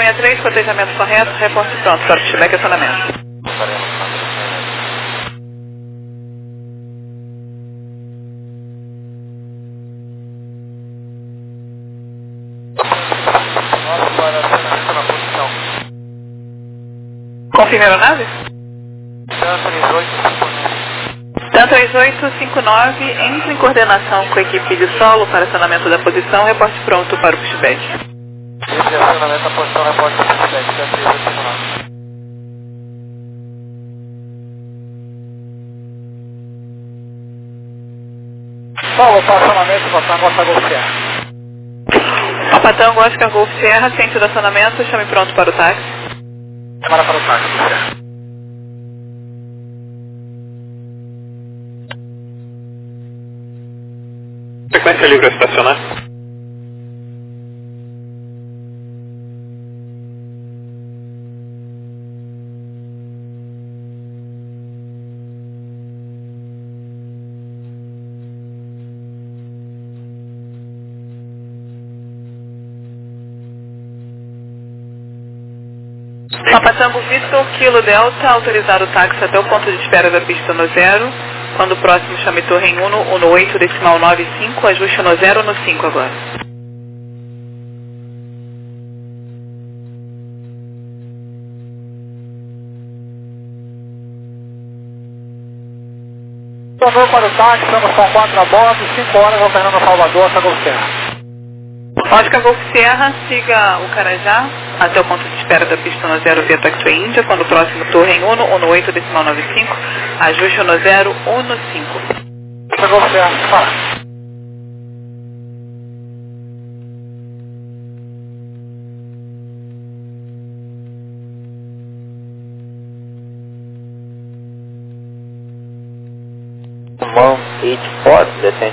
363, cotejamento correto, reporte pronto para o pushback e acionamento. Confirme a aeronave? TAM 3859, entre em coordenação com a equipe de solo para acionamento da posição, reporte pronto para o pushback. Acionamento da posição, reporte para o pushback, TAM 3859. Solo para acionamento, passando a Golf Sierra. Papa Tango Oscar Golf Sierra, ciente do acionamento, chame pronto para o táxi. Chamada para o táxi, Golf Sierra. Frequência livre a estacionar. Papa Tango Victor, Kilo Delta, autorizar o táxi até o ponto de espera da pista no 0. Quando o próximo chame torre em 1 no 8, decimal 95, ajuste no 0 no 5 agora. Tornou para o táxi, estamos com 4 a bordo, 5 horas operando a Salvador, essa Golf Sierra. Oscar Golf Sierra, siga o Carajá até o ponto de espera da pista no 0 via Taxiway Índia. Quando o próximo torre em 1 no 8, decimal 95, ajuste no 0 no 5. Essa Golf Sierra, para. Mount H4, descent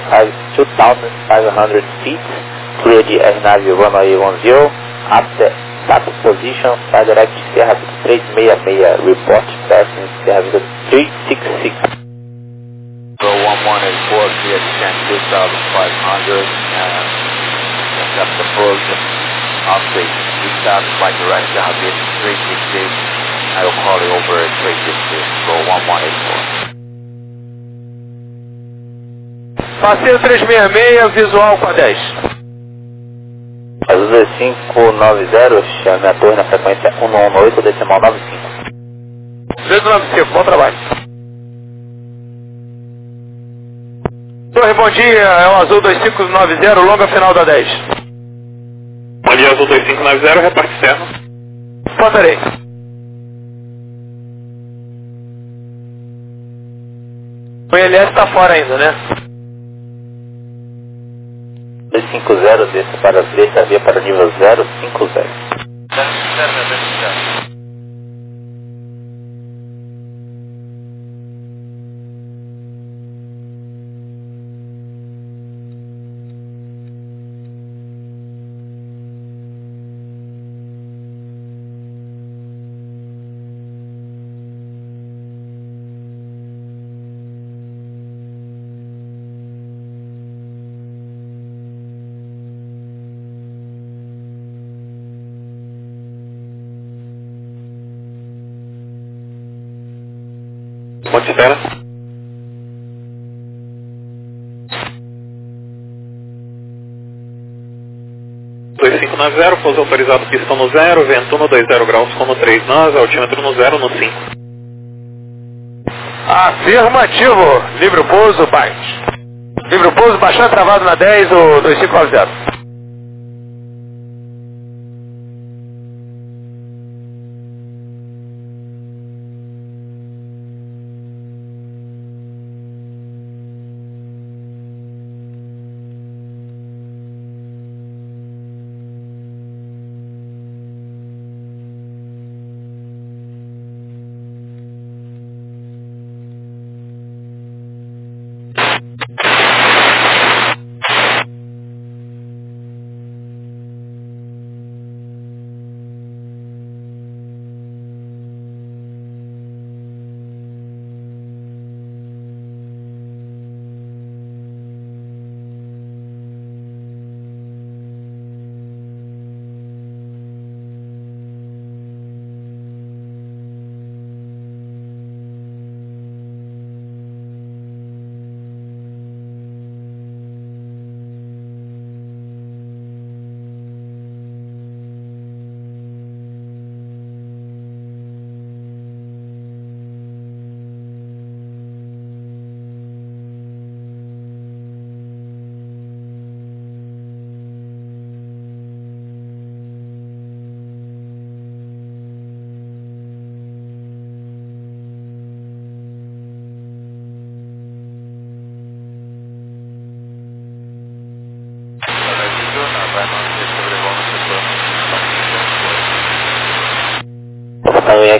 2,500 feet, clear the aeronave runway 10, after status position, fly direct Sierra 366, report passing Sierra 366. So 1184, clear descent 2,500, accept the approach, update, restart, fly direct Sierra 366, I will call you over 366, so 1184. Passeio 366, visual com a 10. Azul 2590, chame a torre na frequência 118, decimal 95. 295, bom trabalho. Torre, bom dia, é o Azul 2590, longa final da 10. Bom dia, Azul 2590, reparte externo. Pontarei. O ILS está fora ainda, né? 250, desça para a via para o nível 050. Ponte de espera. Pouso autorizado, pistão no 0, vento no 20 graus, com no 39, altímetro no 0 no 5. Afirmativo, livre o pouso, bate. Livre o pouso, baixando travado na 10, o 2590.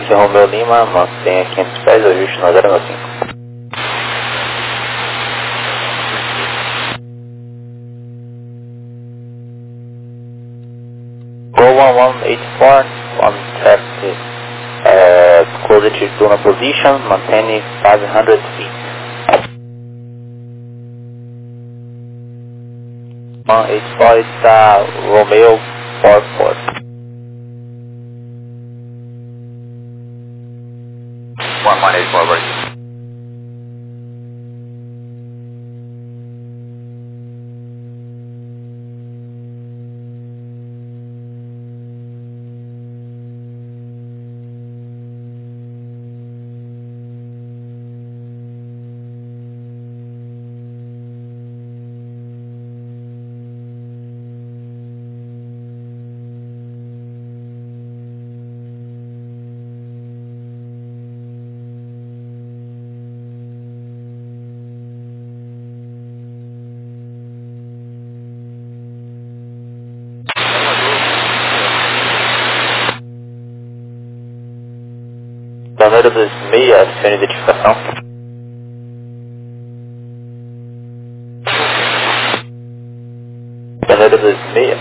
Yankee Romeo Lima, mantenha 500 pés, ajuste no 095. Go 1184, 130, closer to Duna position, maintain 500 feet. 184 está Romeo 44. 1184 right. Janeiro 2006, adicione identificação. Janeiro 2006.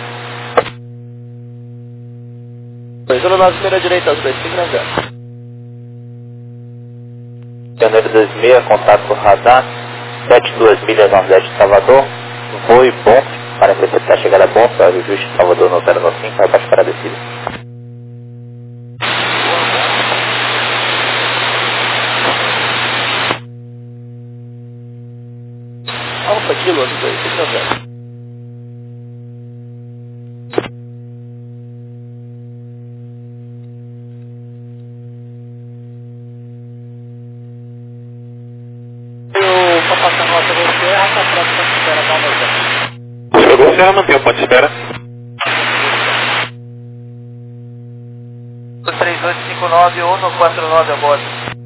209 primeira direita, aos 25 Granja. Janeiro 2006, contato radar, 72 milhas nordeste de Salvador, voe bom, para interceptar a chegada bom, para o ajuste de Salvador no 095, vai baixo para a descida. Alfa Kilo, aos 25 Granja. Chegou Serra, mantém o ponto de espera. 3259 149 a bordo.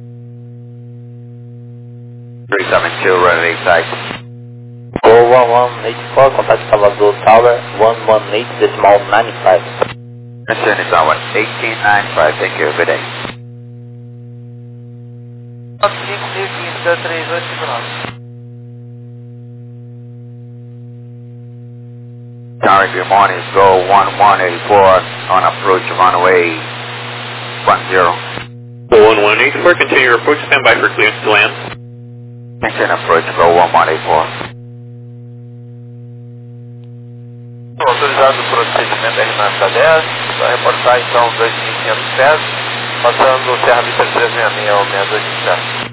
372 runway side. Go 1184, contato Salvador Tower, 118.95. Ascending tower 1895, thank you, good day. 5.015 da 3259. Tower, good morning, go 1184 on approach runway 10. Go 1184, continue your approach, stand by for clearance to land. Maintain approach, go 1184. Autorizado o procedimento RNASA 10, vai reportar então 2.500 pés, passando o Serra Vista 366 ao 6227.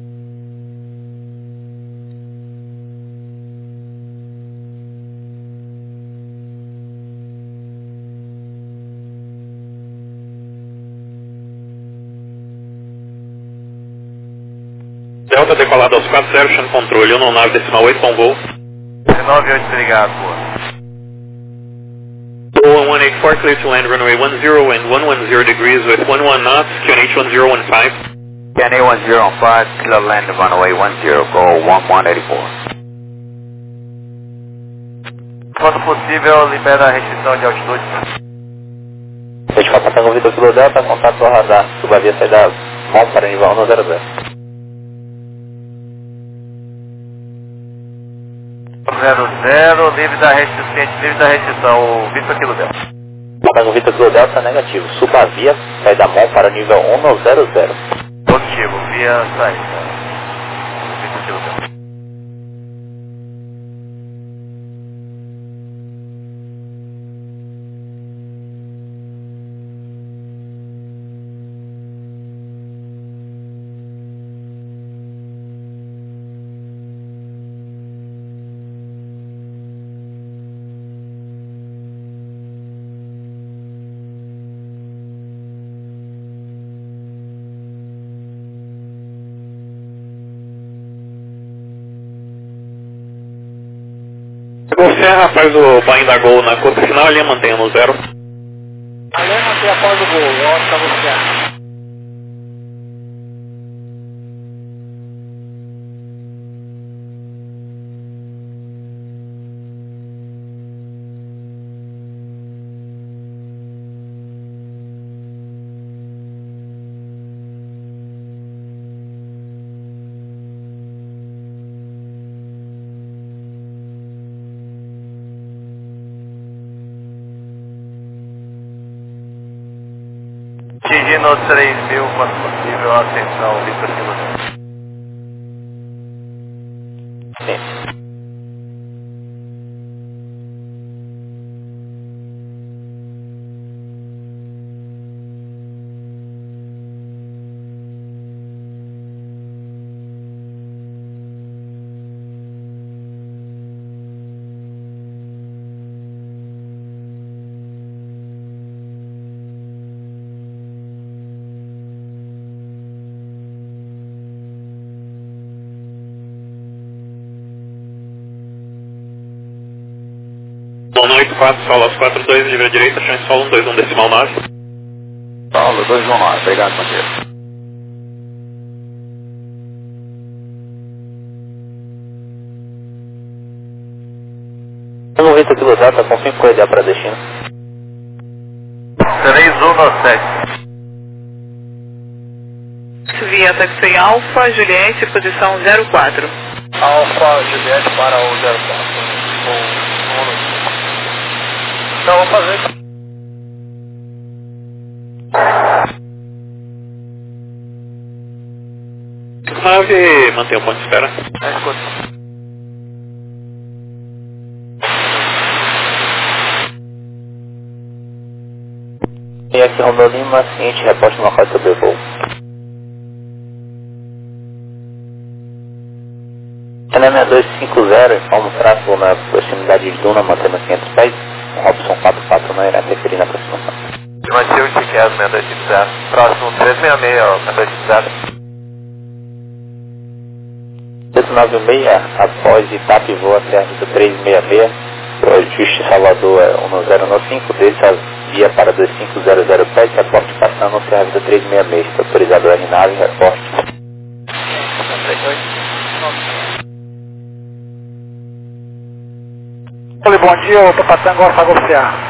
Delta decolado aos 40, chão controle 199.8 com voo. 98, obrigado, boa. Go 1184, clear to land runway 10 and 110 degrees with 11 knots, QNH 1015. KNA 1015, kilo land runway 10, go 1184. Quando possível, libera a restrição de altitude. Certificação Tango Vitor Kilo Delta, contato ao radar, suba a via saída mão para nível 100. 00, livre da restrição, Vitor Kilo Delta. Tango Vitor Kilo Delta, negativo, suba a via saída mão para nível 100. Positivo, via saída. Vitor Kilo Delta. Chegou Serra, faz o bind da Gol na curva final, ali mantenha no 0. Além até após o gol, ótimo pra você. destino 3000, quando possível, atenção, Victor Kilo. Sim. Solo 184, solo aos 42, livre à direita, chão solo 121 decimal 9. Paulo 219, obrigado, Matheus. Vamos ver aqui o data, confirme com ele para destino. 3197. Via taxi Alfa, Juliette, posição 04. Alfa, Juliette para o 04. Então vamos fazer. Nave, mantém o ponto de espera. Escuta. E aqui Romeu Lima, seguinte, reporte no local de sobrevoo. Canema 250, informa o tráfego na proximidade de Duna, mantendo 500 pés. Robson 44 não irá interferir na aproximação. Estimativo de Chicago 6250. Próximo 366, ó, 6250. 296, após Itap voa até a rota 366, o ajuste Salvador é 1095, desce a via para 25007, aporte passando até a rota 366, está autorizado a RNAV, reporte. Oi, bom dia, eu estou passando agora para negociar.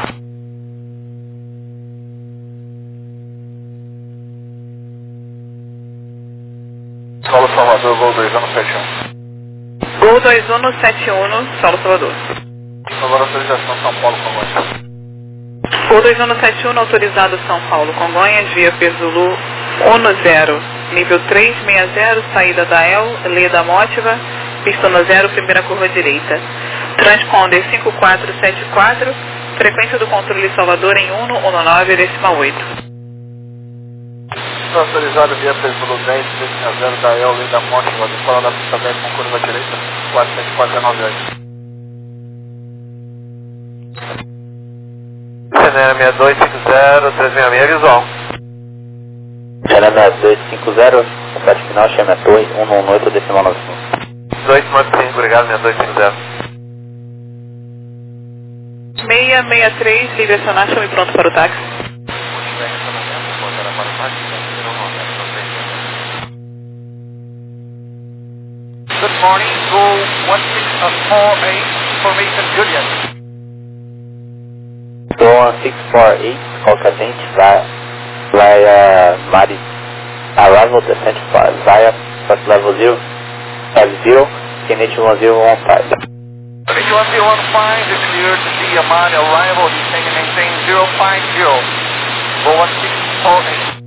Solo Salvador, Gol 2171. Gol 2171, Solo Salvador. Agora autorização São Paulo Congonhas. Gol 2171, autorizado São Paulo Congonhas, via Perzulu 10, nível 360, saída da El, Leda Mótiva, pista no 0, primeira curva direita. Transponder 5474, frequência do controle Salvador em 119 decimal 8. Autorizado via Perzulu 10, 360 da El, Leda Mótiva, de fora da pista 10 com curva direita, 4498. CNM 6250, 366 visual. Canema 250, combate final, chama Torre 118 decimal 95. 295, obrigado, 6250. 663, livre acionar, chame pronto para o táxi. Good morning, go 1648, information Juliet. Go 648, Calcadente, via Maris, arrival descent via first level 050, Kennedy 1015. 1015 is clear to see Amani arrival, descend and maintain 050. Go 1648.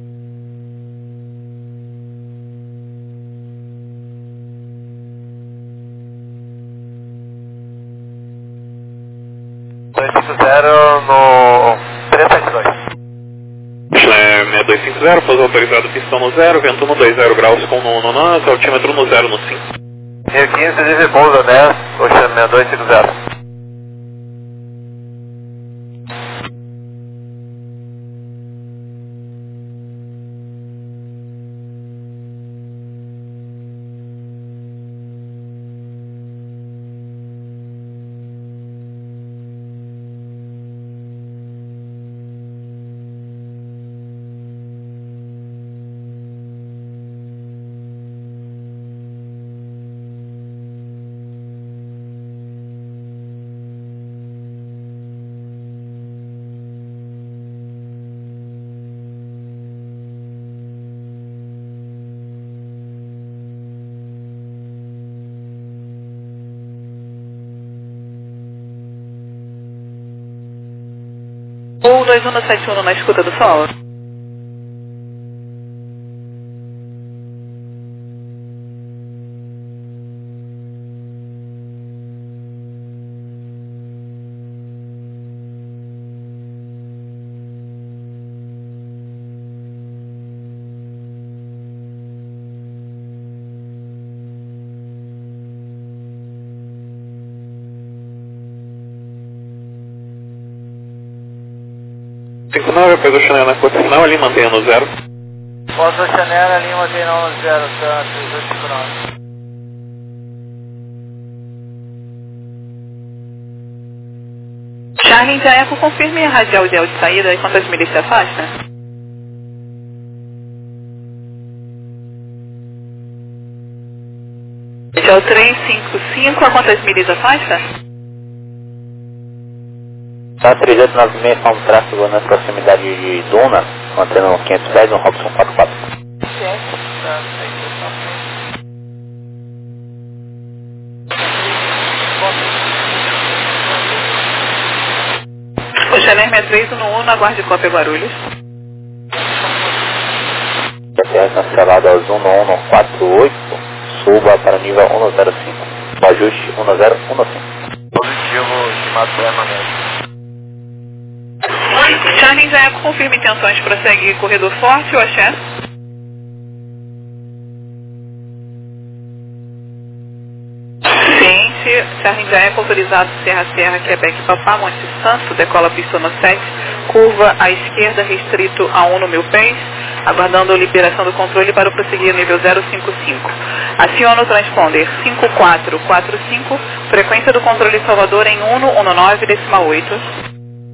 No 372. Chile 6250, pouso autorizado pistão no 0, vento no 20 graus com no NAS, altímetro no 0 no 5. Rio 15, Divi pousa 10, Oceano 6250. Gol 2171 na escuta do Sol. 59, após o Chanel na curta final, ali mantenha no 0. Posso Chanel, ali mantém no 0, tá, 3859. Charlie India Eco, confirme a radial ideal de saída e quantas milhas se afasta? Esse é o 355, a quantas milhas afasta? Tá 3896, como tráfego na proximidade de Duna, mantendo 500 pés, um Robson 44. O Chanel 6311, aguarde cópia Guarulhos. GPS cancelado ao Zoom 1148, suba para nível 105. Ajuste 1015. Positivo, estimado permanente. Charlie India Eco, confirme intenções, prossegue corredor forte ou axé? Ciente, Charlie India Eco, autorizado Serra, Quebec, Papá, Monte Santo, decola pista no 7, curva à esquerda, restrito a 1 no 1000 pés, aguardando a liberação do controle para o prosseguir nível 055. Aciona o transponder 5445, frequência do controle Salvador em 119,8.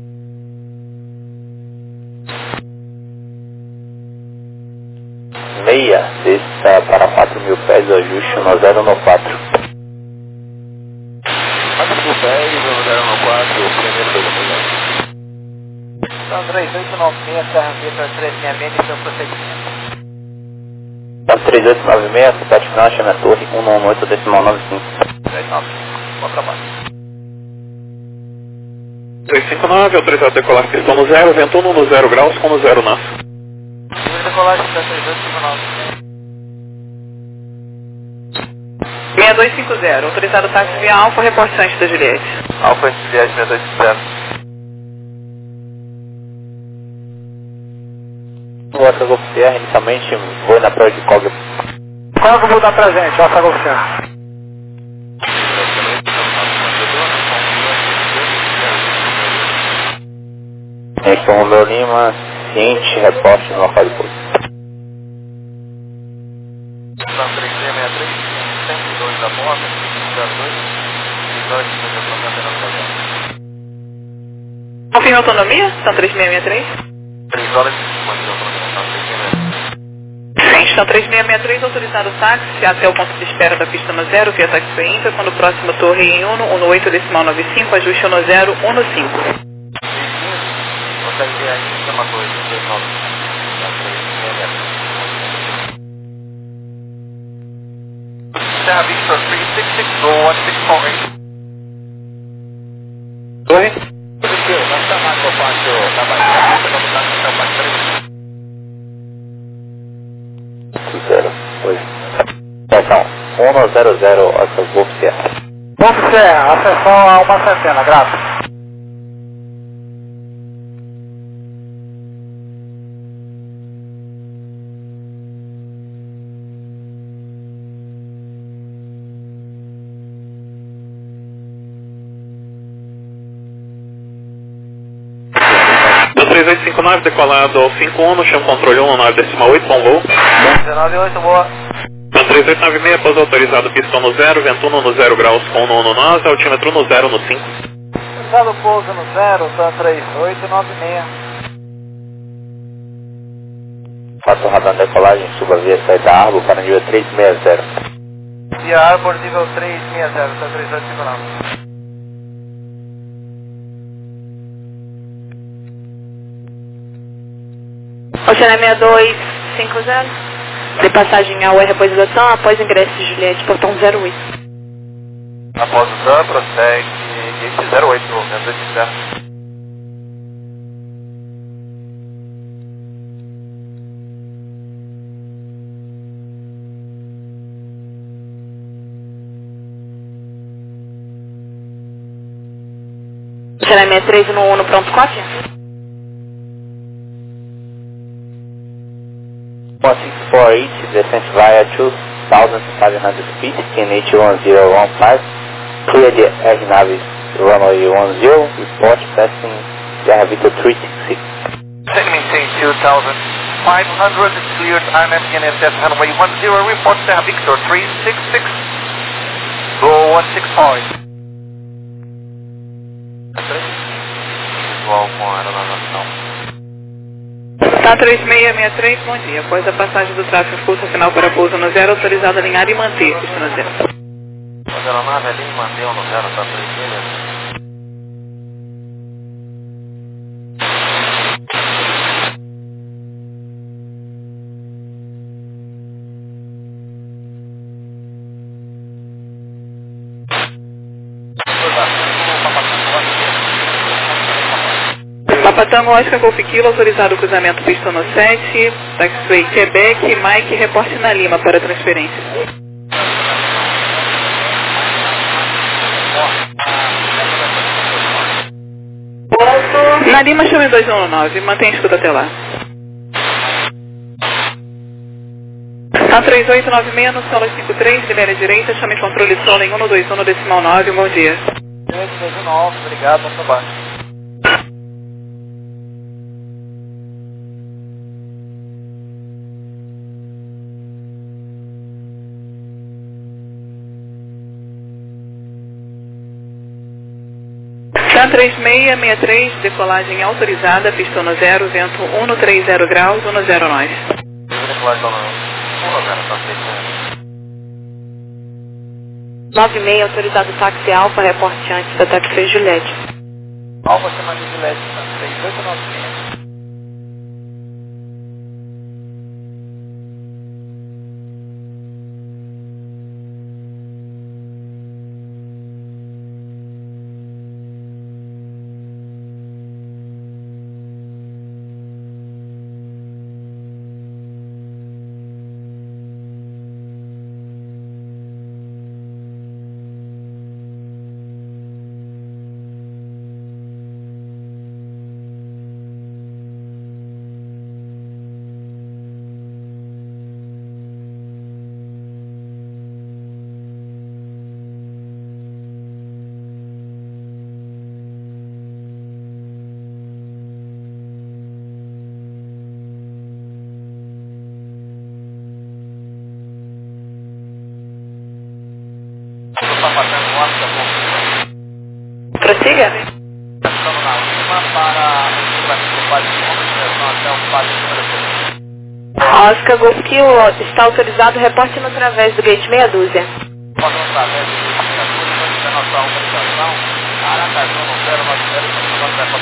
Meia, desça para 4.000 pés, ajuste 1014. 4.010, 1014, primeiro 2 São 3896, Serra Vitor 366, iniciou o procedimento. 3896, cidade final, chama a torre 118,95. 39, bom trabalho. 359, autorizado a decolar pistão no 0, vento 1 no 0 graus com no 0 NAS. Decolagem da 3859. 6250, autorizado táxi via Alfa, reporte Santos da Juliette. Alfa Juliette 6250. Alfa Golf Sierra, inicialmente foi na prova de Cog. Qual que eu vou dar presente? Alfa Golf Sierra. Este é o Romeu Lima, ciente, reporte no local de pouso. São 3663, 102 da moto, 502, 18 de Confirma a autonomia? São 3663? 3 horas e 50 de autonomia. Sim, estão 3663, autorizado o táxi até o ponto de espera da pista no 0, via taxiway Inter, quando o próximo torre em 118,95, ajuste no 015. Consegue ver aí, chama a coisa, 39. Serra Victor 3661, 164. Torre? Positivo, nós chamamos o parte da Baixada, vamos dar no seu parte 0, oi. Atenção, 100, Alfa Golf Sierra. Golf Sierra, acessão a uma centena, graças. Do 3859, decolado ao 51, no chão controle 1,9,8, bom voo. 198, boa. Do 3896, pouso autorizado, pistão no 0, vento 1 no 0 graus com no nós, altímetro no 0 no 5. Usado pouso no 0, TAN 3896. Faça o radar de decolagem, suba via saída da árvore para nível 360. Via Arbor, nível 360, TAN 3859. Oceana 6250, de passagem ao reposição após ingresso de Juliette, portão 08. Após o TAN, prossegue gate 08, movimento de terra. Oceana 6311, pronto, cópia? 1648, descent via 2,500 feet, QNH 1015, clear the air navis runway 10, report passing Sierra Victor 366. Maintain 2,500, cleared IMF runway 10, report Serra Victor 366, go 165. Visual com aeronavegação. Tá 3663, bom dia. Após a passagem do tráfego, curso final para pouso no 0, autorizado a alinhar e manter pista no 0. A aeronave ali manteve no 0, tá 3 milhas. Papatango Oscar Golf Kilo, autorizado o cruzamento pista no 7, taxiway Quebec, Mike, reporte na Lima para transferência. Na Lima, chame 219, mantém a escuta até lá. A 3896 no solo 53, libera a direita, chame controle solo em 121 decimal 9, bom dia. 219, obrigado, bom trabalho. TAM 3663, decolagem autorizada, pista no 0, vento 130 graus, 10 nós. Decolagem no 10, tá feito. 96, autorizado táxi Alfa, reporte antes da taxi Juliette. Alfa, chamada de Juliette, 3896. Prossiga. Estamos na Lima para o Padre até o Padre número 3. Oscar Golf Kilo está autorizado, reporte no através do gate meia dúzia. Pode no através do gate meia dúzia, quando tiver nossa autorização, Aracaju no 090, quando vai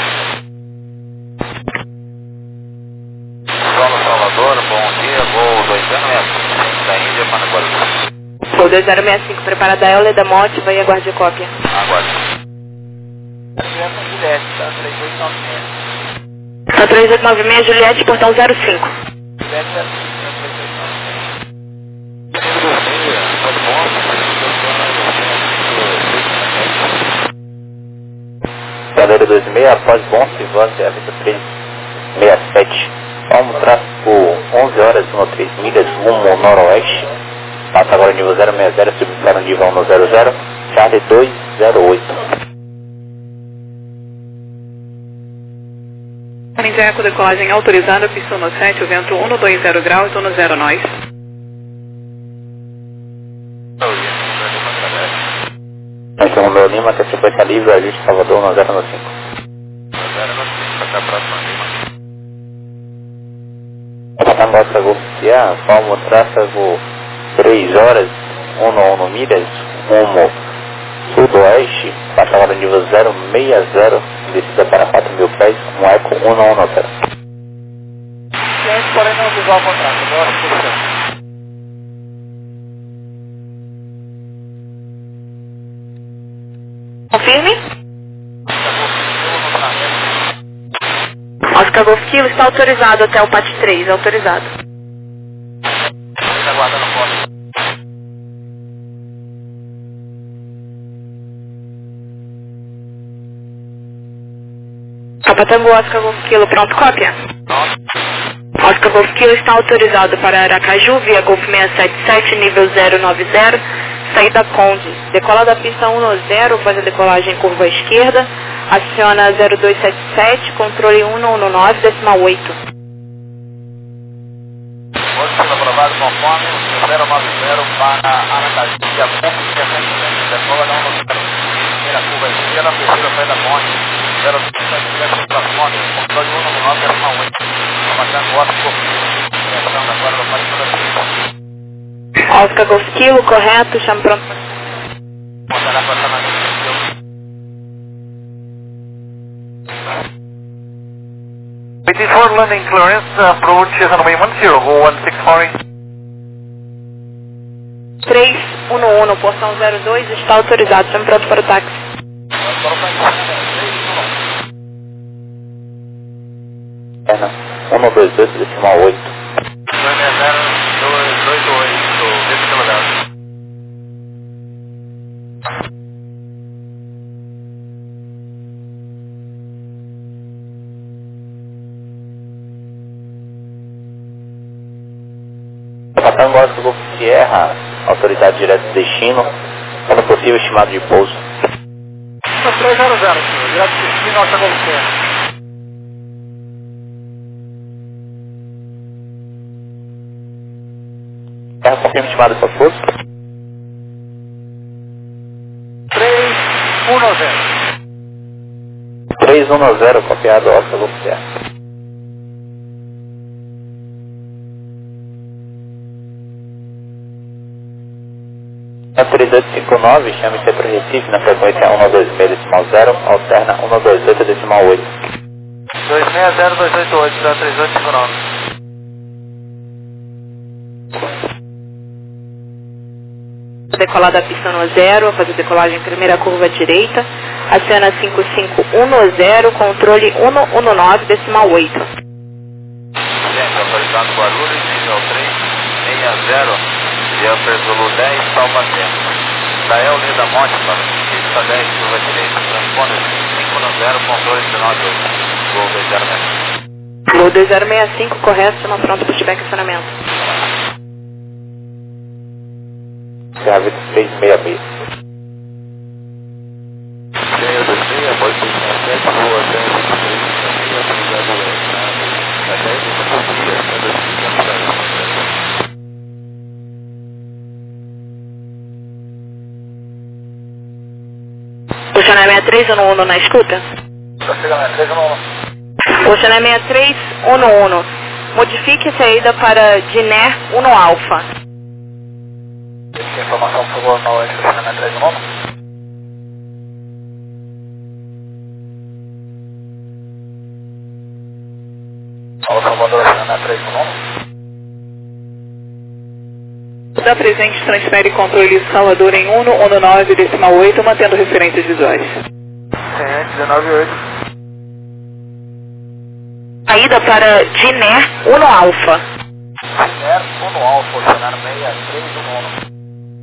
passear. Solo Salvador, bom dia, voo 2065 da Índia para Guarulhos. Voo 2065, preparada a Euler da Monte, vai aguarde a cópia. Aguarde. Essa Juliette, tá? 3896. Tá 3896, Juliette, portão 05. Juliette, 3896. Galera 26, após bom Silvânia, Avista 367. Vamos tráfego 11 horas, 13 milhas, rumo noroeste. Passa agora nível 060, subindo para o nível 100, Charlie 208. Eco, decolagem autorizada, pista no 7, o vento 120 graus, 10 nós. Aqui é o meu Lima, que é sequência livre, ajuste Salvador 10 no 5. 095, até a próxima Lima. Passando a Golf Sierra, palmo tráfego 3 horas, 1 milhas, rumo sudoeste, passa agora nível 060, descida para 4.000 pés, um eco 110. Cliente, porém não visual ao contrato, boa posição. Confirme. Oscar Golf Kilo está autorizado até o PAT 3, autorizado. Está aguardando fora. Papatango Oscar Golf Kilo, pronto, cópia? Oscar Golf Kilo está autorizado para Aracaju, via Golf 677, nível 090, saída Conde. Decola da pista 10, faz a decolagem curva à esquerda, Aciona 0277, controle 119, decimal 8. Positivo aprovado conforme o 090 para Aracaju, a ponto de referência, decola não no primeira curva esquerda, terceira pé da ponte, 077 para a ponte, controle 119, decimal 8. Abaixando o Oscar, direção agora no País da Oscar Golf Kilo, correto, chama pronto. Montará passamento. British for landing clearance, approach runway 10, go 164. 311, portão 02, está autorizado, chama pronto para o táxi. 128, decimal 8. 260-288, desse quilograma. Capitão Oscar Golf Sierra, autoridade direta do destino, quando possível estimado de pouso. 300, senhor, direto do destino, Oscar Golf Sierra. Confirma estimado para pouso. 310. 310, copiado Oscar Golf Sierra. A 3859, chame-se para Recife na frequência 126.0, alterna 128 decimal 8. 260-288, da 3859. Decolar da pista no 0, fazer decolagem primeira curva direita, aciona 5510, controle 119, decimal 8. Gente, autorizado Guarulhos, nível 360, Jumper Zulu 10, Salva Tempo. Dael Leda Monte, para pista 10, curva direita, transponder 510, controle 198, Gol 206. Gol 2065, correto, chama pronto para o feedback acionamento. Serra 366. Cheio do dia, após 67, rua 10, 366, autorizado a 10 por dia, Oceané 6311 na escuta? Oceané 6311, modifique a saída para Diné 1 Alfa. Informação, por favor, na Oeste Oceané 311. Alô, Salvador Oceané 311. Da presente, transfere controle Salvador em 119, decimal 8, mantendo referências visuais. Sim, 198. Saída para Diné 1 Alfa. Diné 1 Alfa, Oceané 6311.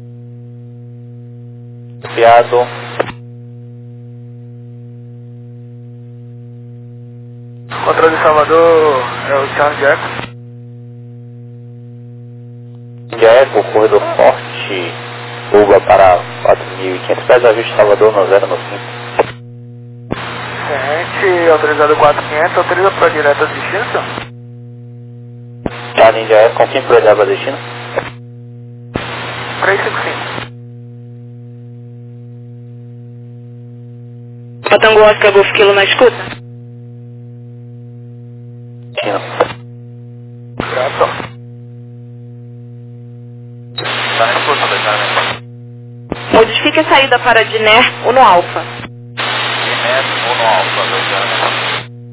Copiado. Controle de Salvador é o Charles Jack. Jaeco, corredor forte, Uba para 4.500 pés, ajuste Salvador no 0 no 5. Gente, autorizado 4500, autoriza para direto de destino, senhor? Charlie Jaeco, com quem prioridade para destino? 355. Patango Oscar Golf Kilo na escuta? Destino. Grato. Está na escuta, detalhamento. Modifique a saída para Diné 1 Alfa. Diné 1 Alfa, detalhamento.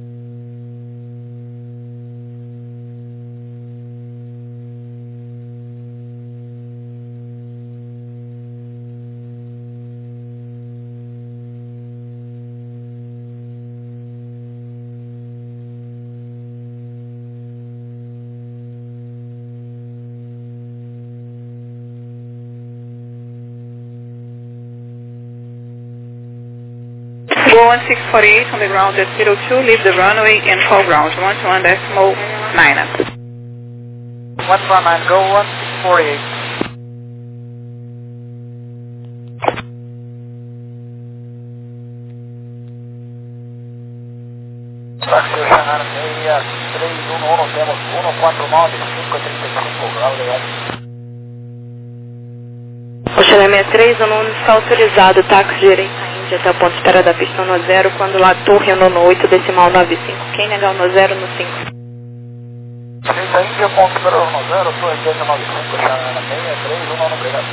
Go 1648 on the ground at 02, leave the runway and call ground 121 decimal 9. 119, go 1648. Táxi Oceanar 6311, temos 149, 535, grau de 1. Oceanar 6311 está autorizado, táxi direita Índia até o ponto de espera da pista no 0, quando lá torre no 8, decimal 95, quem negar no 0 no 5. Direita Índia, ponto de espera no 0, torre 295, Oceanar 6311, obrigado.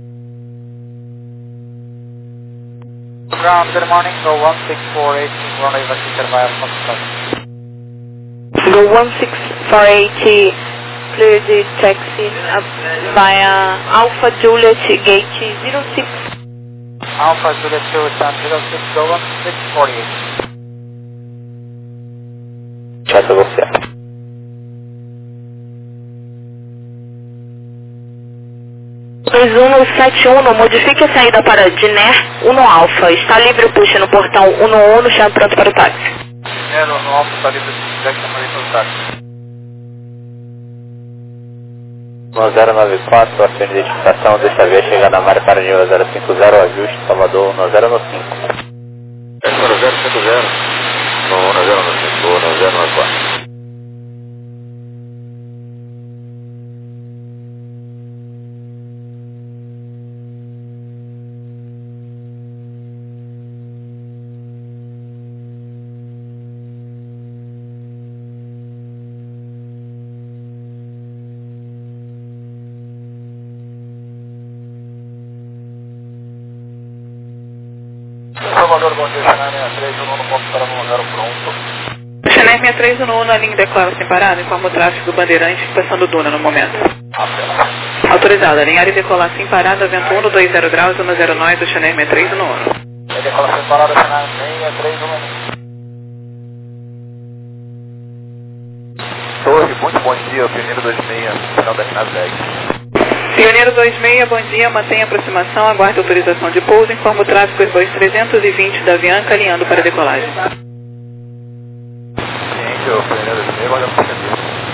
Ground, good morning, go 16480, runway Vancouver via Foxtrot. Go 16480, clear the taxi via Alpha Juliet Gate 06. Alpha Juliet 06, go 1648. Chato você. Pois 171, modifique a saída para Diné 1 Alpha. Está livre o push no portão 11, chama pronto para o táxi. Diné 1 Alpha, está livre para o táxi. 1094, ação de identificação, deixa ver chegar na marca para nível 050, ajuste, Salvador 1095. 1050, no 1095, 1094. Salvador, bom dia, Oceanar 6311, ponto de espera no 0, pronto. Oceanar 6311, a linha declara sem parada, informa o tráfego bandeirante, passando Duna no momento. Autorizado, alinhar e decolar sem parada, vento 120 graus, 109, Oceanar 6311. Decolar sem parada, Oceanar 6311. Torre, muito bom dia, Pioneiro 26, final da final 10. Pioneiro 26, bom dia, mantenha aproximação, aguarde autorização de pouso, informa o tráfego Airbus 320 da Avianca, alinhando para decolagem. Ciente, o Pioneiro 26, guardando por serviço.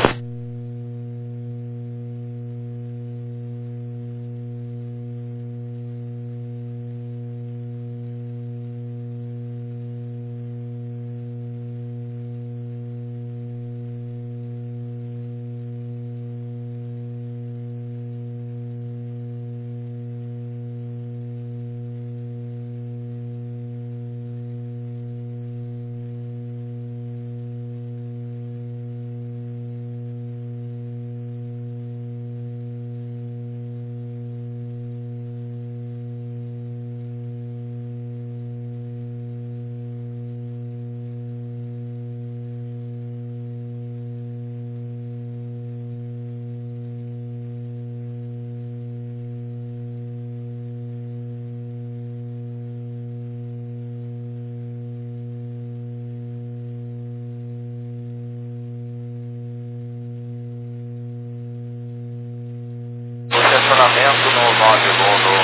Estacionamento no 9, voo no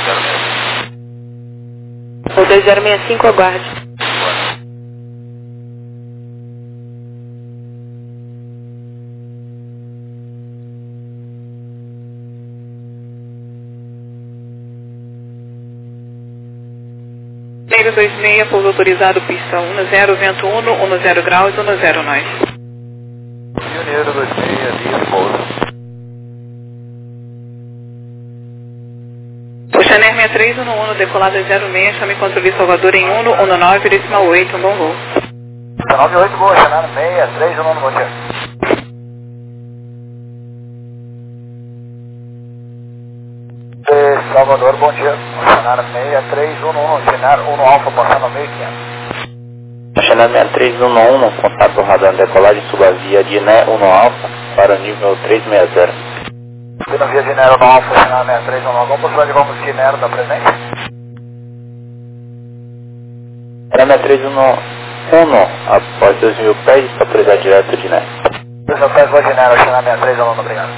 206. O 2065, aguarde. Pioneiro 26, pouso autorizado, pista 10, vento 10 graus, 10 nós. Pioneiro 26, livre, pouso. Oceanar 6311, decolada 06, chame controle Salvador em 119, decimal 8, bom voo. 98, boa, Oceanar 6311, bom dia. Salvador, bom dia. Oceanar 6311, Oceanar 1 Alfa, passando 1500. Oceanar 6311, contato radar decolagem, suba a via Diné 1 Alpha para o nível 360. Subindo a via Diné 1 Alfa, Oceanar 6311, vamos possibilidade, vamos Diné, da presente? Oceanar 6311, após 2.000 pés, está autorizado direto Diné. 2.000 pés, vou Diné, Oceanar 6311, obrigado.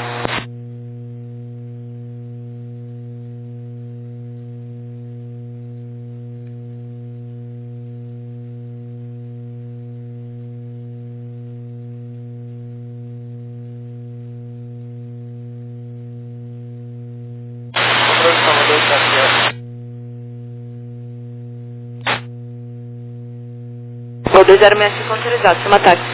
O 2065 autorizado, cima táxi.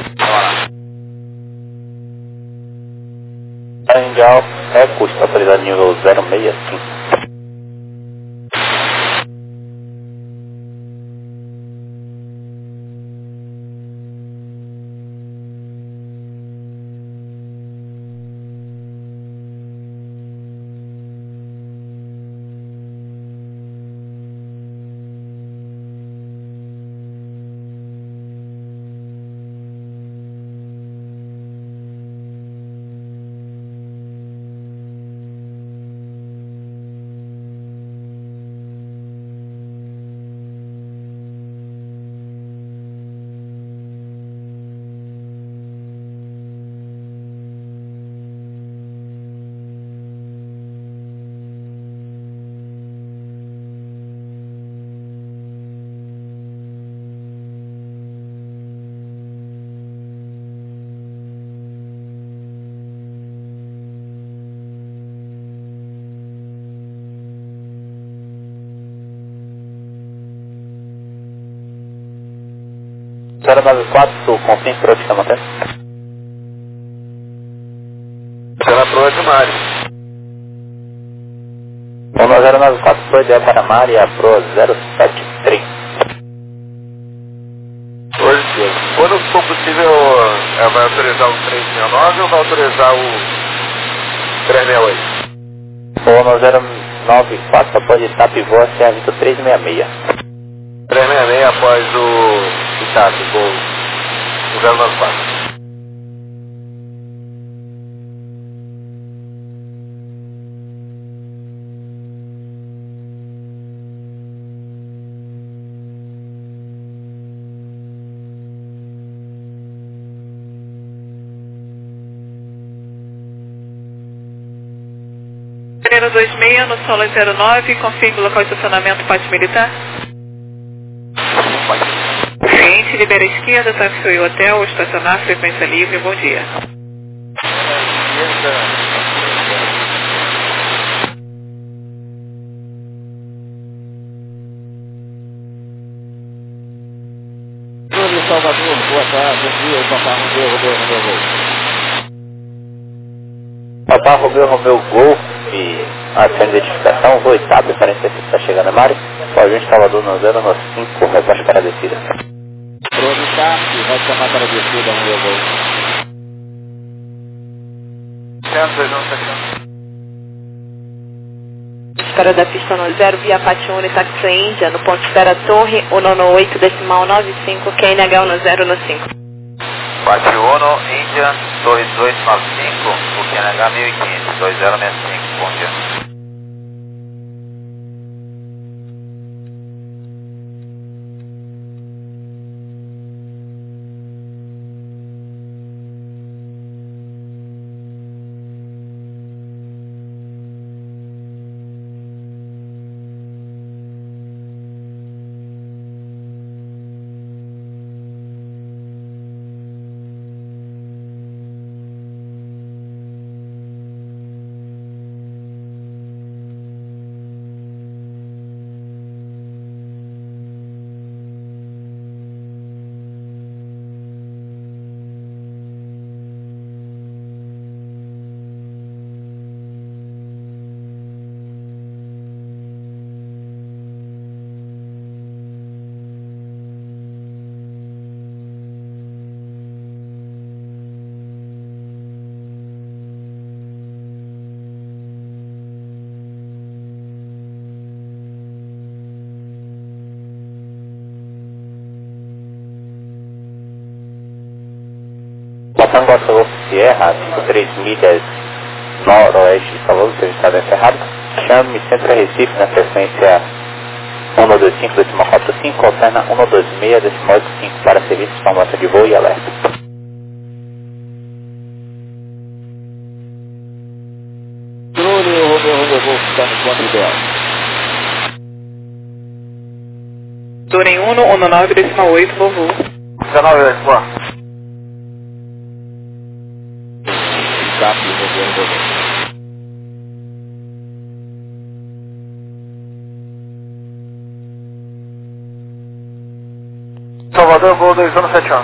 Mundial, Eco, está autorizado nível 065. Zero 94, confirme para o que está mantendo. Será pro Edmari. 1094 foi ideia para Mari, a Pro 073. Hoje, quando for possível, vai autorizar o 369 ou vai autorizar o 368? 1094, após etapa e voa, serviço 366. 366 após o Itap, o 094. Pereira 26, no solo 09, confirme o local de estacionamento Pátio Militar. Cliente, libera a esquerda, táxi e hotel, estacionar, frequência livre, bom dia. Júlio Salvador, boa tarde, bom dia, Papá Romeu Gol. Papá Romeu Gol e a sua identificação, voo etapa, 45 está chegando a Mari. Conjunto Salvador no 095, rebaixo para a descida. Pronto, táxi, vai chamar para a descida, Romeu Gol. Espera da pista no 0, via Pátio Uni, táxi Índia, no ponto espera Torre, 198, decimal 95, QNH 10 no 5. Pátio Uno, Índia, 2295, o QNH 1015, 2065, bom dia. Tango Golf Sierra, 53 milhas noroeste de Salvador, seu estado encerrado. Chame Centro Recife na frequência 125.45, alterna 126.85 para serviço de informação de voo e alerta. Júlio Romeu Gol, está no ponto ideal. Torem 119, decimal 8, no voo. 19, boa. Táxi, Romeu Gol. Salvador, Gol 2171.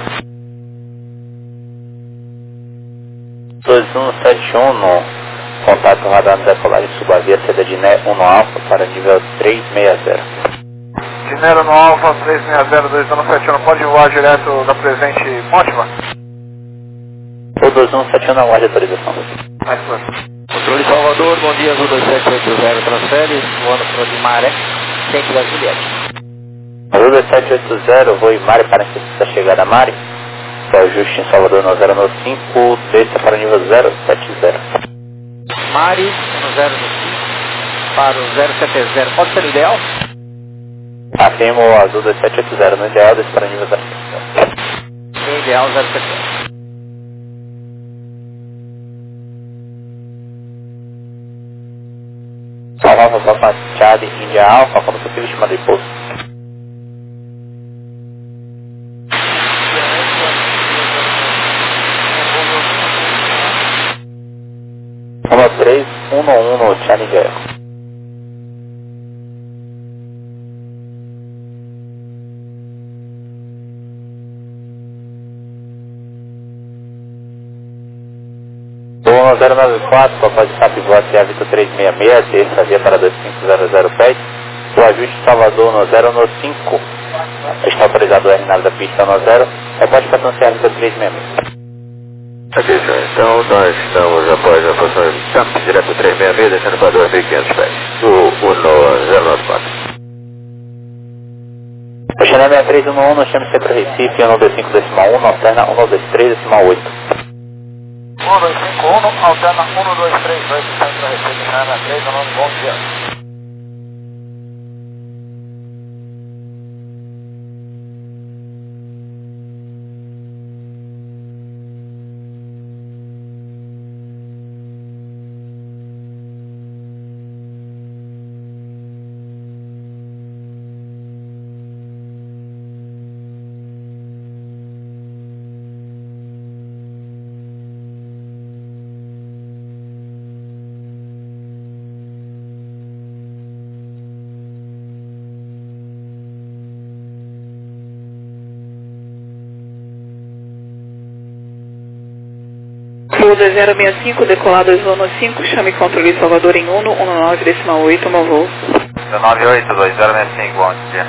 2171 no contato radar de decolagem subavia, saída de Né 1 Alfa para nível 360. Dinero no Alfa 360, 2171, pode voar direto da presente Mótima? O 2171 na guarda de autorização. Mais claro. Controle Salvador, bom dia, 2780 transfere, voando para de Maré, centro da Juliette. 2780, voo em Mari para a chegada a Mari. Ajuste em Salvador no 095, desça para nível 070. Mari, no 095, para o 070, pode ser o ideal? Afirmo o azul 2780, no ideal, desça para nível 070. No ideal, 070. Alfa, Papa, Charlie, Índia Alfa, como possível, estima de pouso. Uma 311 no Challenger. Voo 094, Papai de Sapo voa até a Vitor 366, terça via para 2500 pés. O ajuste Salvador no 095. Está autorizado o R9 da pista no 0. Repórte para São Vitor 366. Ok, senhor. Então nós estamos após a posição de Camp, direto 366, descendo para 2.500 pés. O 094. Oxané 6311, nós temos sempre Recife, 125.1, alterna 123.8. 1251, alterna 1232, centro Recife, China 319, bom dia. Voo 2065, decolado 215, chame controle Salvador em 119.8, meu voo. 1982065, bom dia.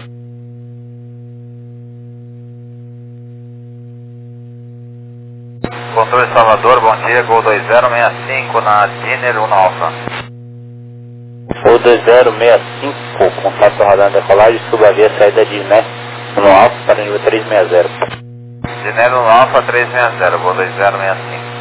Controle Salvador, bom dia, Gol 2065 na Dinner 1 Alfa. O 2065, contato rodando decolagem, subavia saída de Né 1 Alfa para nível 360. Dinner 1 Alfa 360, Gol 2065.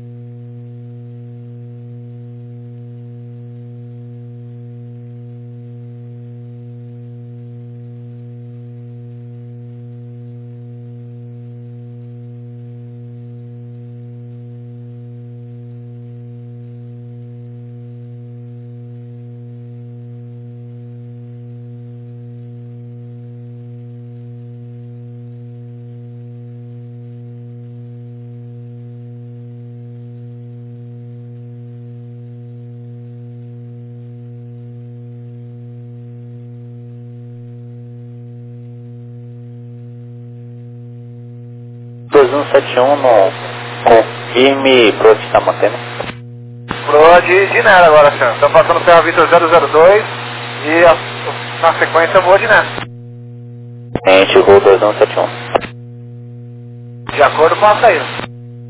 no confirme pro que está mantendo. Pro de Dinero agora, senhor. Estamos passando pela Vitor 002 e na sequência voa de Dinero. Gente, voo 2171. De acordo com a saída.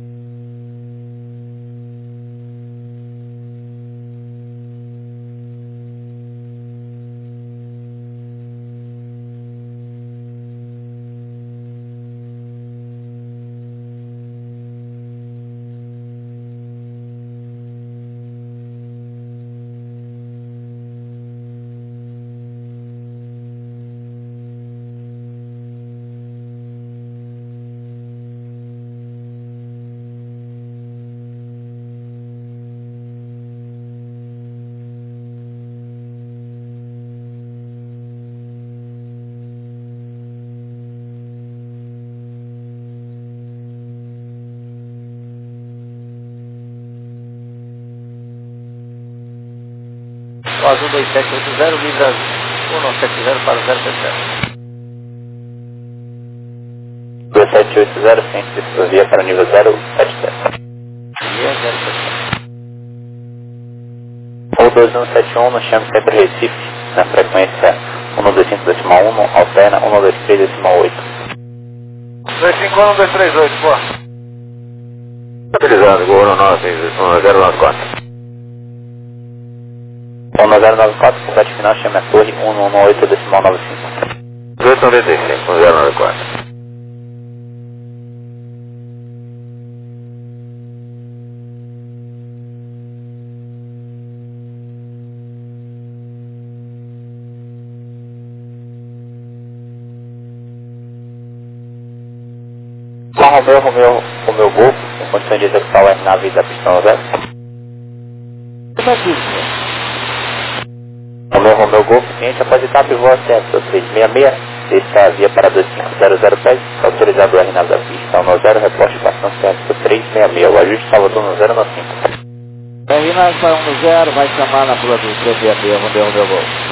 O azul 2780, Libra 170 para o 070. 12780, centro via para o nível 077. Via 077. Ou 2171 no chame sempre Recife, na frequência 125.1, alterna 123.8. 251, 238, pô. Utilizando Gol 1094. 1094, compete final, chame a torre 118.95. 295, 1094. Romeu Golfo, em condições de executar o R-Nave da pistão 0. Romeu Golfo, ciente após etapa e voa certo, 366, deixa a via para 2500 pés, autorizado o R-Nave da pistão 0, reporte passando certo 366, o ajuste Salvador no 0 no 5. R-Nave vai 1 no 0, vai chamar na pula do 366, Romeu Golfo.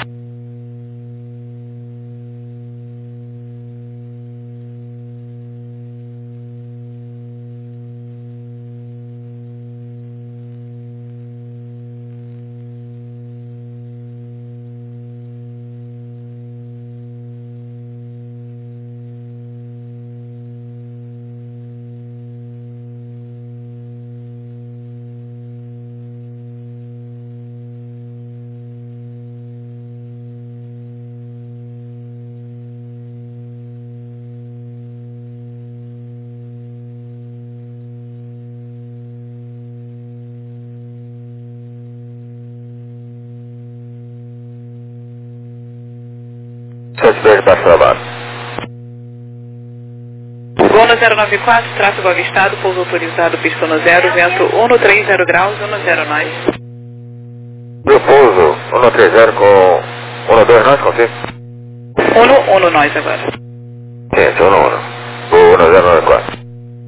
Gol no 094, tráfego avistado, pouso autorizado, pista no 0, vento 130 graus, 10 Meu pouso 130 com 12 nós, confio? 1 nós agora. Sim, 1 Gol 1094.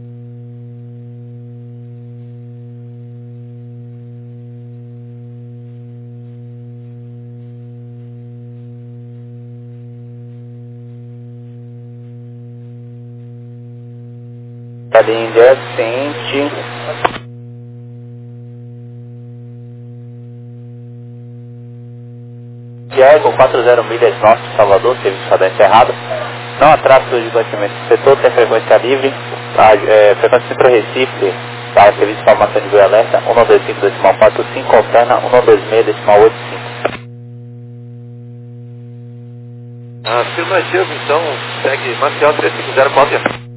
Índia, ciente. Diego, 40 milhas norte de Salvador, serviço radar encerrado. Não há tráfego de batimento do setor, tem frequência livre. Frequência centro Recife, para serviço de informação de voo alerta, 125.45, alterna 126.85. Afirmativo, então, segue Marcial 350, qual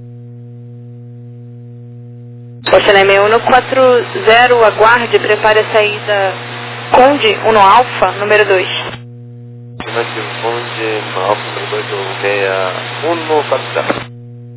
Poxeleme 140, aguarde, prepare a saída Conde 1 Alfa, número 2. Afirmativo, Conde Alfa, número 2, 140.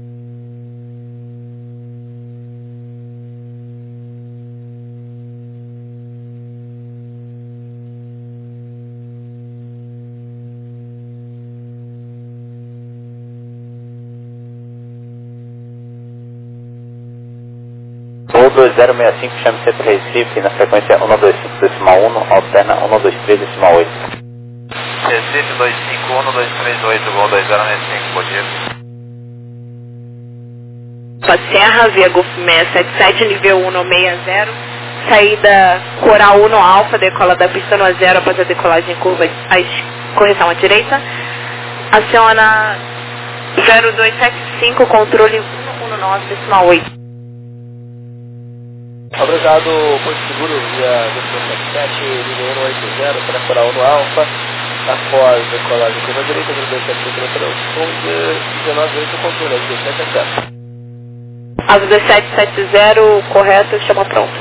Ou 2065, chame sempre Recife, na frequência 125.1, alterna 123.8. Recife 251-238, Gol 2065, bom dia. Serra, via Golf 677, nível 160, saída Coral 1 Alfa, decola da pista no 0 após a decolagem curva, correção à direita. Aciona 0275, controle 119.8. Obrigado, Porto Seguro, via 277, nível 180, para Coral 1 Alfa, após decolagem curva direita, 0275, com 198, controle, 1770. Asa 2770, correto, chama pronto.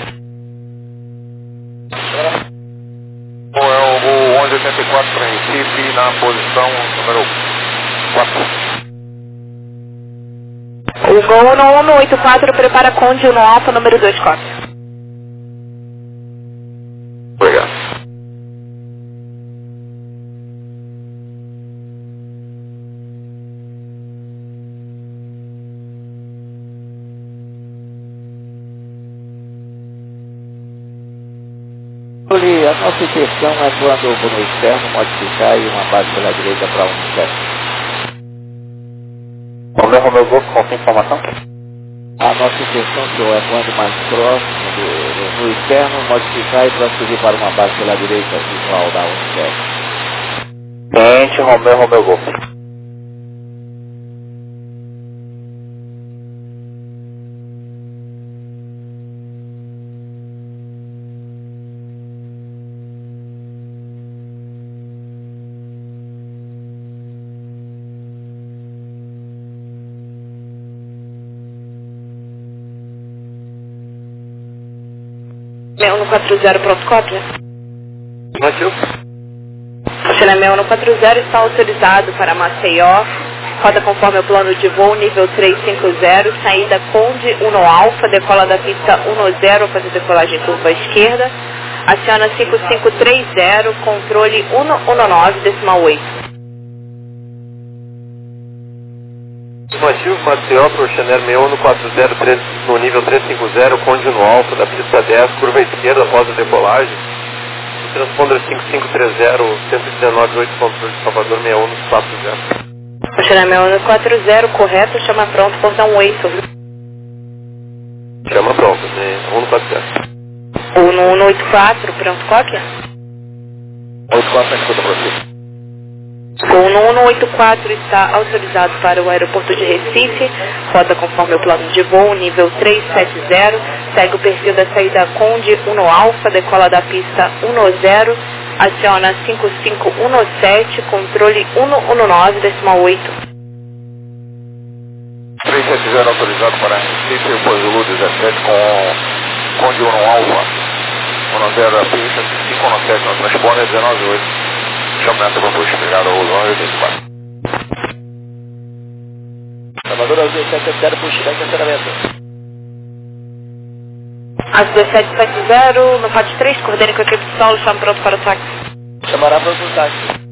É o Gol 1184 para Recife, na posição número 4. O Gol 1184 prepara Conde 1 Alfa, número 24. Obrigado. A nossa intenção é voando no externo, modificar e uma base pela direita para 17. Romeu Golf, confirma informação. A nossa intenção, senhor, é quando mais próximo no externo, modificar e transferir para uma base pela direita visual da Unicef. Tente Romeu Golf. Leão 40, pronto, cópia. Negativo. China 6140 está autorizado para Maceió, rota conforme o plano de voo, nível 350, saída Conde 1 Alfa, decola da pista 10, fazer decolagem curva à esquerda, aciona 5530, controle 119, decimal 8. Negativo, Maceió para o Channel 6140 no nível 350, Conde 1 Alfa, da pista 10, curva à esquerda após a decolagem. O transponder 5530, 119.8, controle de Salvador 6140. China 6140, correto, chama pronto, portão 8. Chama pronto, 6140. 1184, pronto, cópia? 84 escuta para você. O 1184 está autorizado para o aeroporto de Recife, rota conforme o plano de voo, nível 370, segue o perfil da saída Conde 1 Alfa, decola da pista 10, aciona 5517, controle 119, decimal 8. 370 autorizado para Recife, o Zulu 17 com Conde 1 Alfa, 10 da pista, 517 no transponder 198. Chama essa para puxar, obrigado ao 84. Salvador ao 1770, puxa, estacionamento. As 2770, no PAT 3, coordene com a equipe de solo, chama pronto para o táxi. Chamará para o táxi.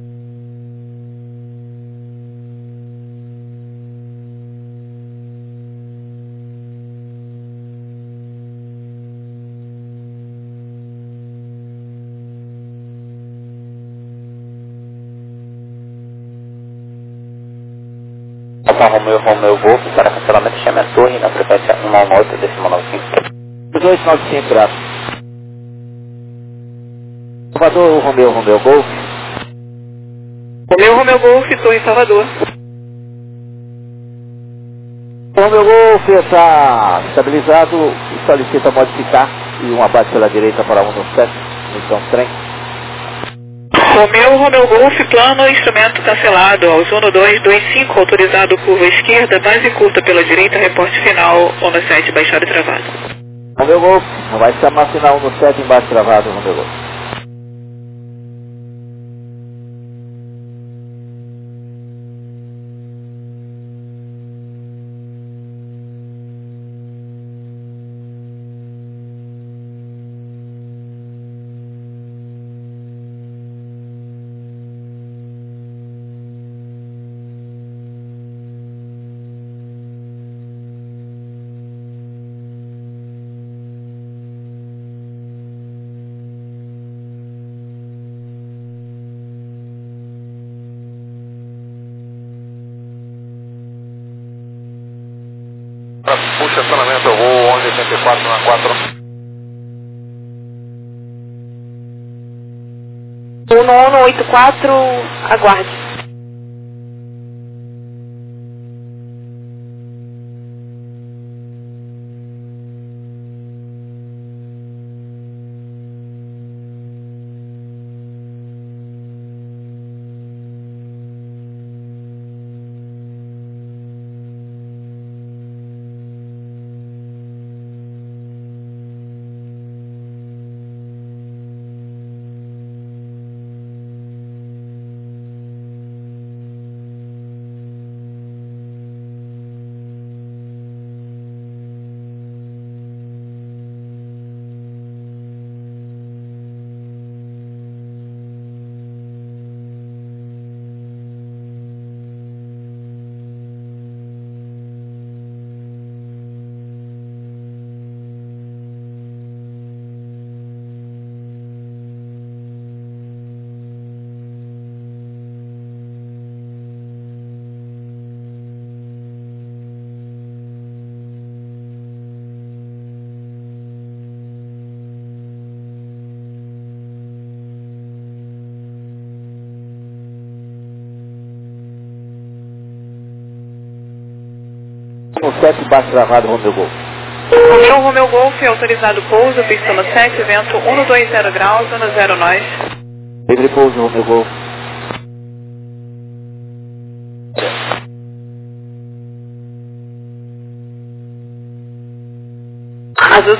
Romeu Golf para cancelamento, chame a torre na frequência 198, decimal 95. 1895, graças. Salvador, Romeu Golf. Romeu Golf, Torre Salvador. Romeu Golf está estabilizado e solicita modificar e um abate pela direita para 117, missão trem. Romeu Golf, plano, instrumento cancelado, aos 1225, autorizado curva esquerda, base curta pela direita, reporte final, 17, baixado e travado. Romeu Golf, vai chamar final 17, embaixo travado, Romeu Golf. Puxa, estacionamento, eu vou 1184 na 4. 1184, aguarde. 7, baixo gravado, Romeo Golf. Romeo Golf, autorizado pouso, pista no 7, vento 120 graus, 10 nós. Livre pouso, Romeo Golf. Azul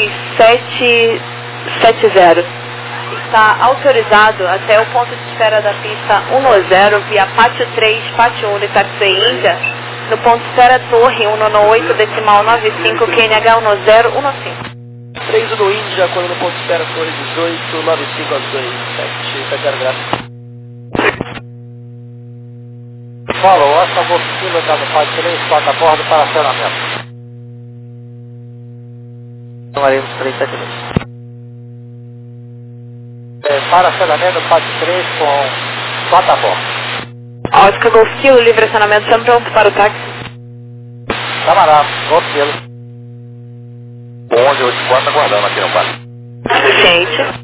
2770. Está autorizado até o ponto de espera da pista 10 via pátio 3, pátio 1 de Taxi Índia, no ponto de espera Torre 198, decimal 95, QNH 1015. 3 no Índia, quando no ponto de espera Torre 18, 95 aos 27 graus. Follow, Oscar Golf Kilo, dado pátio 3, placa a bordo para acionamento. Tomaremos 372. Para acionamento, pátio 3 com placa a bordo. Oscar Golf Kilo, livre acionamento, estamos prontos para o táxi. Camarada, Golf Kilo. 1184 aguardando aqui no parque. Suficiente.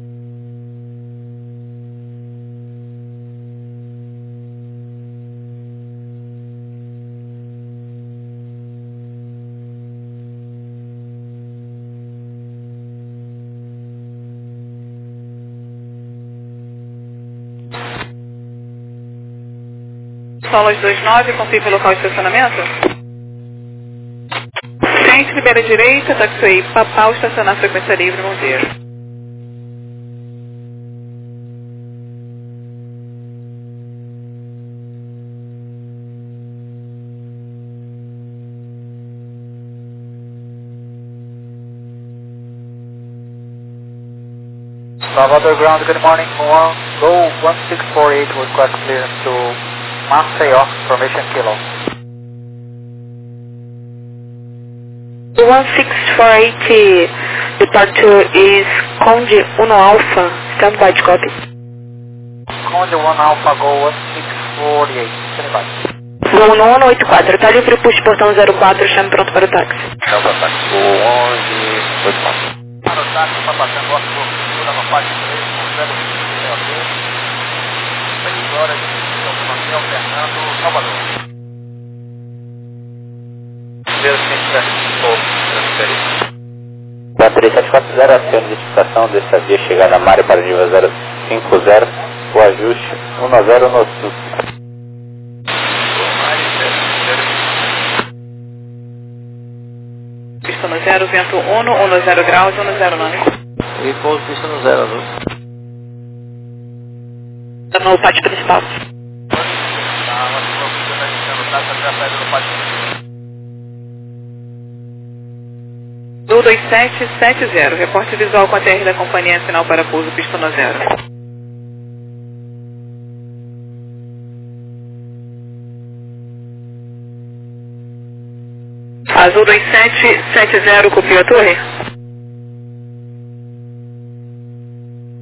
Solos 29, confirme o local de estacionamento. Frente, libera direita, taxiway Papal, estacionar frequência livre, bom dia. Salvador Ground, good morning. Go 1648, request clearance to Maceió, formation Kilo. 1648 departure is Conde 1 Alpha, stand by to copy. Conde 1 Alpha, go 1648, stand by. Voo 1184, está livre push portão 04, chame pronto para o táxi. Chama para o táxi. O 1184. Para o táxi, para baixar o Oscar Golf Kilo, dava pátio 3, com 0,5 6 horas de São Fernando, Salvador. Da 3740, acione de identificação dessa via chegada a Mário para nível 050, o ajuste 10 no sul. Pista no 0, vento 10 graus, 10 nós. E pouso pista no 0, azul. No pátio principal. Azul 2770, reporte visual com a TR da companhia, sinal para pouso, pista no 0. Azul 2770, copiou a torre.